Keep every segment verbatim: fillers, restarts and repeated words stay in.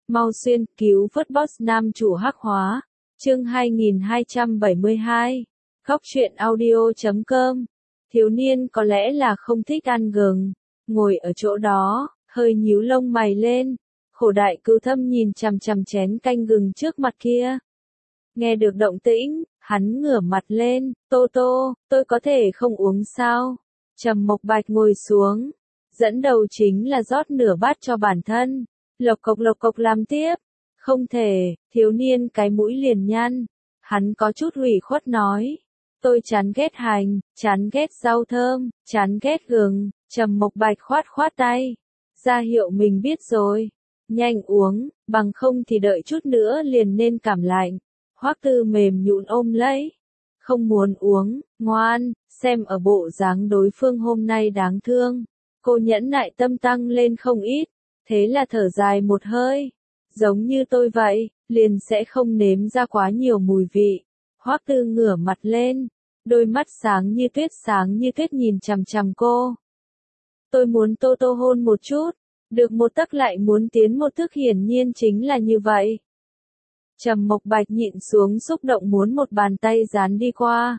Mau xuyên cứu vớt boss nam chủ hắc hóa. Chương hai nghìn hai trăm bảy mươi hai. Góc truyện audio chấm com. Thiếu niên có lẽ là không thích ăn gừng, ngồi ở chỗ đó, hơi nhíu lông mày lên. Khổ đại cứu thâm nhìn chằm chằm chén canh gừng trước mặt kia. Nghe được động tĩnh, hắn ngửa mặt lên, Tô Tô, tôi có thể không uống sao? Trầm Mộc Bạch ngồi xuống, dẫn đầu chính là rót nửa bát cho bản thân, lộc cộc lộc cộc làm tiếp. Không thể, thiếu niên cái mũi liền nhăn, hắn có chút ủy khuất nói. Tôi chán ghét hành, chán ghét rau thơm, chán ghét gừng. Trầm Mộc Bạch khoát khoát tay, ra hiệu mình biết rồi. Nhanh uống, bằng không thì đợi chút nữa liền nên cảm lạnh. Hoắc Tư mềm nhũn ôm lấy. Không muốn uống, ngoan, xem ở bộ dáng đối phương hôm nay đáng thương. Cô nhẫn nại tâm tăng lên không ít, thế là thở dài một hơi. Giống như tôi vậy, liền sẽ không nếm ra quá nhiều mùi vị. Hoắc Tư ngửa mặt lên, đôi mắt sáng như tuyết sáng như tuyết nhìn chằm chằm cô. Tôi muốn Tô Tô hôn một chút, được một tấc lại muốn tiến một thước, hiển nhiên chính là như vậy. Trầm Mộc Bạch nhịn xuống xúc động muốn một bàn tay dán đi qua.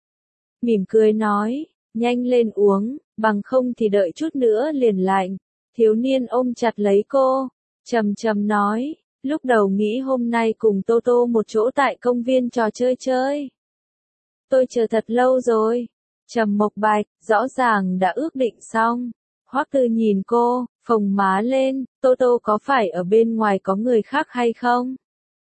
Mỉm cười nói, nhanh lên uống, bằng không thì đợi chút nữa liền lạnh. Thiếu niên ôm chặt lấy cô, trầm trầm nói, lúc đầu nghĩ hôm nay cùng Tô Tô một chỗ tại công viên trò chơi chơi. Tôi chờ thật lâu rồi. Trầm Mộc Bạch, rõ ràng đã ước định xong. Hoắc Tư nhìn cô, phồng má lên, Tô Tô có phải ở bên ngoài có người khác hay không?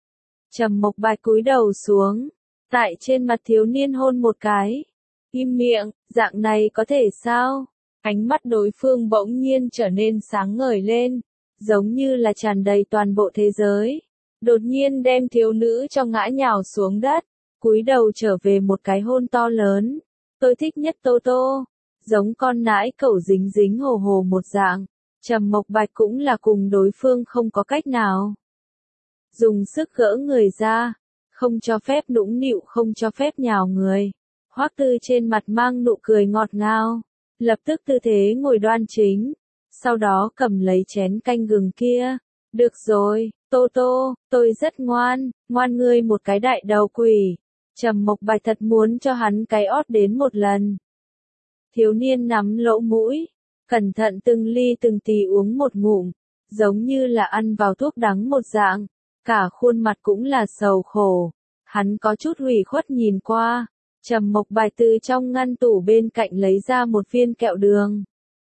Trầm Mộc Bạch cúi đầu xuống, tại trên mặt thiếu niên hôn một cái. Im miệng, dạng này có thể sao? Ánh mắt đối phương bỗng nhiên trở nên sáng ngời lên, giống như là tràn đầy toàn bộ thế giới. Đột nhiên đem thiếu nữ cho ngã nhào xuống đất, cúi đầu trở về một cái hôn to lớn. Tôi thích nhất Tô Tô, giống con nãi cẩu dính dính hồ hồ một dạng. Trầm Mộc Bạch cũng là cùng đối phương không có cách nào. Dùng sức gỡ người ra, không cho phép nũng nịu, không cho phép nhào người. Hoắc Tư trên mặt mang nụ cười ngọt ngào, lập tức tư thế ngồi đoan chính, sau đó cầm lấy chén canh gừng kia. Được rồi, Tô Tô, tôi rất ngoan, ngoan ngươi một cái đại đầu quỷ. Trầm Mộc Bạch thật muốn cho hắn cái ót đến một lần. Thiếu niên nắm lỗ mũi, cẩn thận từng ly từng tí uống một ngụm, giống như là ăn vào thuốc đắng một dạng, cả khuôn mặt cũng là sầu khổ. Hắn có chút ủy khuất nhìn qua, Trầm Mộc Bạch từ trong ngăn tủ bên cạnh lấy ra một viên kẹo đường.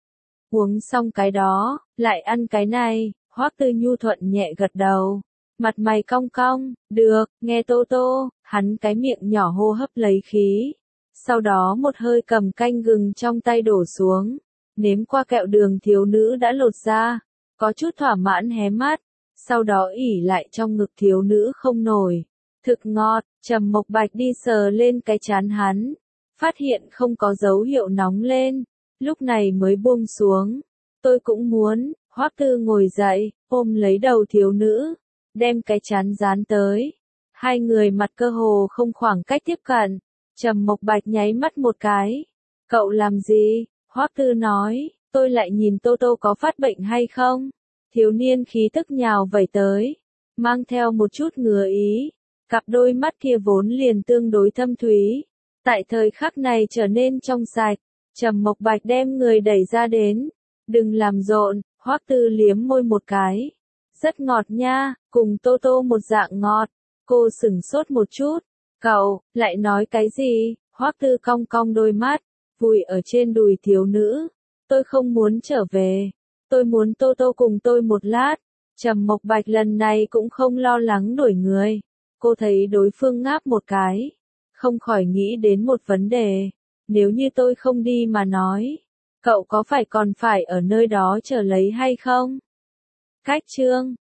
Uống xong cái đó, lại ăn cái này. Hoắc Tư nhu thuận nhẹ gật đầu, mặt mày cong cong, được, nghe Tô Tô. Hắn cái miệng nhỏ hô hấp lấy khí, sau đó một hơi cầm canh gừng trong tay đổ xuống, nếm qua kẹo đường thiếu nữ đã lột ra, có chút thỏa mãn hé mắt, sau đó ỉ lại trong ngực thiếu nữ không nổi. Thực ngọt. Trầm Mộc Bạch đi sờ lên cái trán hắn, phát hiện không có dấu hiệu nóng lên, lúc này mới buông xuống. Tôi cũng muốn. Hoắc Tư ngồi dậy, ôm lấy đầu thiếu nữ, đem cái trán dán tới. Hai người mặt cơ hồ không khoảng cách tiếp cận. Trầm Mộc Bạch nháy mắt một cái. Cậu làm gì? Hoắc Tư nói, tôi lại nhìn Tô Tô có phát bệnh hay không? Thiếu niên khí tức nhào vẩy tới, mang theo một chút ngứa ý. Cặp đôi mắt kia vốn liền tương đối thâm thúy, tại thời khắc này trở nên trong sạch. Trầm Mộc Bạch đem người đẩy ra đến. Đừng làm rộn. Hoắc Tư liếm môi một cái. Rất ngọt nha, cùng Tô Tô một dạng ngọt. Cô sửng sốt một chút. Cậu, lại nói cái gì? Hoắc Tư cong cong đôi mắt, vùi ở trên đùi thiếu nữ. Tôi không muốn trở về. Tôi muốn Tô Tô cùng tôi một lát. Trầm Mộc Bạch lần này cũng không lo lắng đuổi người. Cô thấy đối phương ngáp một cái, không khỏi nghĩ đến một vấn đề. Nếu như tôi không đi mà nói, cậu có phải còn phải ở nơi đó chờ lấy hay không? Cách chương